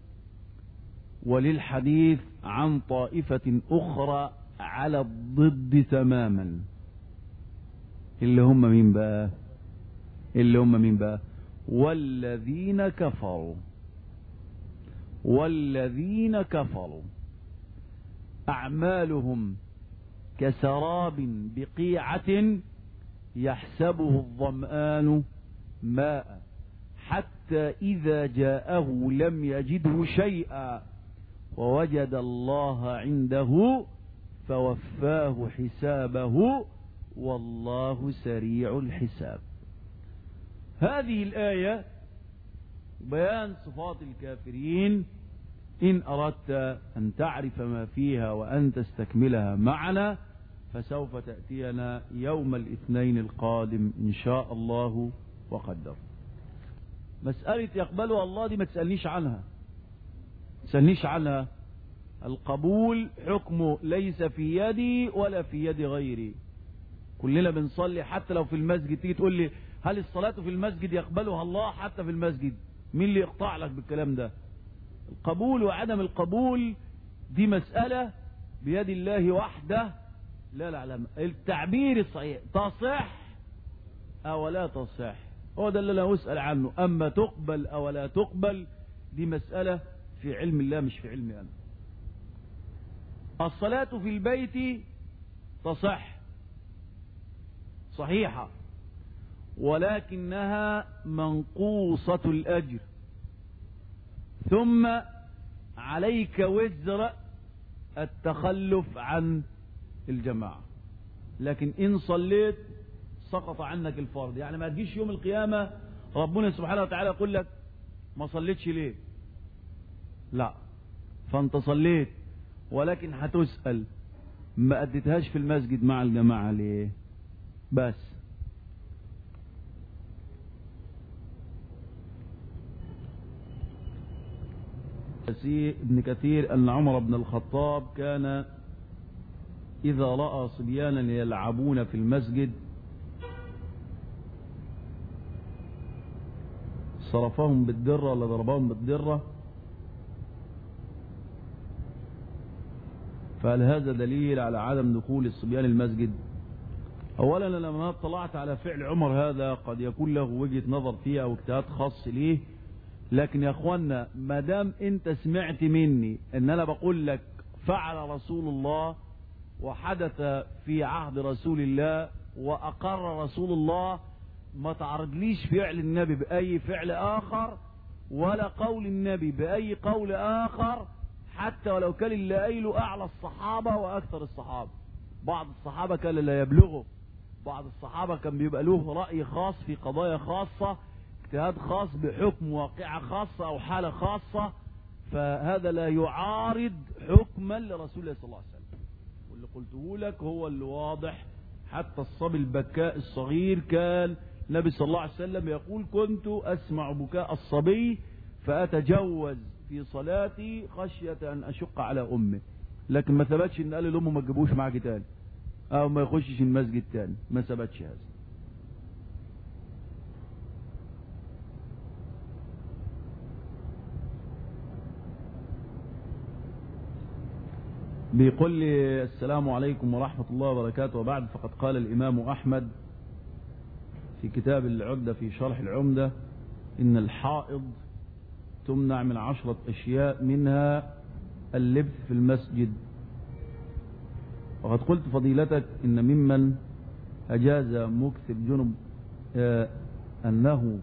وللحديث عن طائفة اخرى على الضد تماما. اللي هم مين بقى؟ اللي هم مين بقى؟ والذين كفروا. والذين كفروا أعمالهم كسراب بقيعة يحسبه الظمآن ماء حتى إذا جاءه لم يجده شيئا ووجد الله عنده فوفاه حسابه والله سريع الحساب. هذه الآية بيان صفات الكافرين. إن أردت أن تعرف ما فيها وأن تستكملها معنا فسوف تأتينا يوم الاثنين القادم إن شاء الله وقدر. مسألة يقبلها الله دي ما تسألنيش عنها، تسألنيش عنها. القبول حكمه ليس في يدي ولا في يد غيري. كلنا بنصلي حتى لو في المسجد، تيجي تقول لي هل الصلاة في المسجد يقبلها الله حتى في المسجد؟ مين اللي يقطع لك بالكلام ده؟ القبول وعدم القبول دي مسألة بيد الله وحده. لا لا لا، التعبير الصحيح تصح أو لا تصح هو ده اللي لا أسأل عنه. أما تقبل أو لا تقبل دي مسألة في علم الله مش في علمي أنا. الصلاة في البيت تصح صحيحة، ولكنها منقوصة الأجر، ثم عليك وزر التخلف عن الجماعة. لكن إن صليت سقط عنك الفرض. يعني ما تجيش يوم القيامة ربنا سبحانه وتعالى يقول لك ما صليتش ليه؟ لا، فأنت صليت ولكن هتسأل ما أديتهاش في المسجد مع الجماعة ليه؟ بس. ابن كثير أن عمر بن الخطاب كان إذا رأى صبيانا يلعبون في المسجد صرفهم بالدرة ولا ضربهم بالدرة. فهل هذا دليل على عدم دخول الصبيان المسجد؟ أولا لما اطلعت على فعل عمر هذا قد يكون له وجهة نظر فيه أو اجتهاد خاص ليه، لكن يا أخوانا ما دام أنت سمعت مني أن أنا بقول لك فعل رسول الله وحدث في عهد رسول الله وأقر رسول الله، ما تعرضليش فعل النبي بأي فعل آخر ولا قول النبي بأي قول آخر، حتى ولو كان اللي قايله أعلى الصحابة وأكثر الصحابة. بعض الصحابة كان لا يبلغه، بعض الصحابة كان بيبقى له رأي خاص في قضايا خاصة، اجتهاد خاص بحكم واقعة خاصة أو حالة خاصة، فهذا لا يعارض حكما لرسول الله صلى الله عليه وسلم. واللي قلته لك هو اللي واضح. حتى الصبي البكاء الصغير كان النبي صلى الله عليه وسلم يقول كنت أسمع بكاء الصبي فأتجوز في صلاتي خشية أن أشق على أمه. لكن ما ثبتش إن قال لأمه ما تجيبوش معاك تاني أو ما يخشش المسجد تاني، ما ثبتش هذا. بيقول لي السلام عليكم ورحمة الله وبركاته، وبعد فقد قال الإمام أحمد في كتاب العدة في شرح العمدة إن الحائض تمنع من عشرة أشياء منها اللبث في المسجد. وقد قلت فضيلتك إن ممن أجاز مكث الجنب آه أنه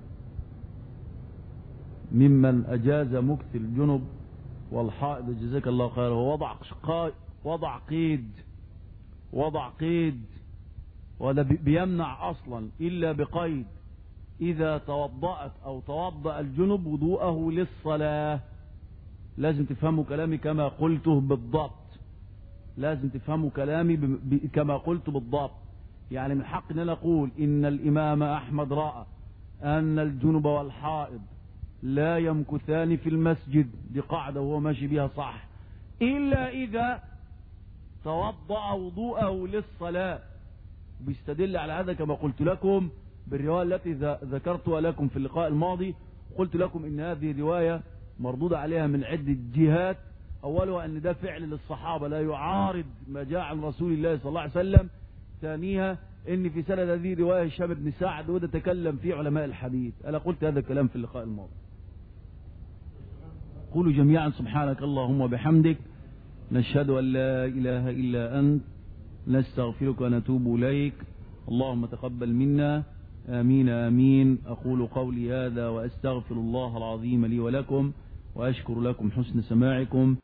ممن أجاز مكث الجنب والحائض جزاك الله خير ووضع وضع قيد وضع قيد ولا بيمنع أصلا إلا بقيد إذا توضأت أو توضأ الجنب وضوءه للصلاة. لازم تفهموا كلامي كما قلته بالضبط، لازم تفهموا كلامي كما قلت بالضبط. يعني من حق أن أقول إن الإمام أحمد رأى أن الجنب والحائض لا يمكثان في المسجد، دي قاعدة وهو ماشي بها صح، إلا إذا توضأ وضوءه للصلاة. بيستدل على هذا كما قلت لكم بالرواية التي ذكرتها لكم في اللقاء الماضي. قلت لكم إن هذه رواية مردودة عليها من عدة جهات. أولها أن ده فعل للصحابة لا يعارض ما جاء عن رسول الله صلى الله عليه وسلم. ثانيها إن في سند هذه رواية هشام بن سعد وده تكلم فيه علماء الحديث. أنا قلت هذا الكلام في اللقاء الماضي. قولوا جميعا سبحانك اللهم وبحمدك نشهد أن لا إله إلا أنت نستغفرك ونتوب إليك. اللهم تقبل منا، آمين آمين. أقول قولي هذا وأستغفر الله العظيم لي ولكم، وأشكر لكم حسن سماعكم.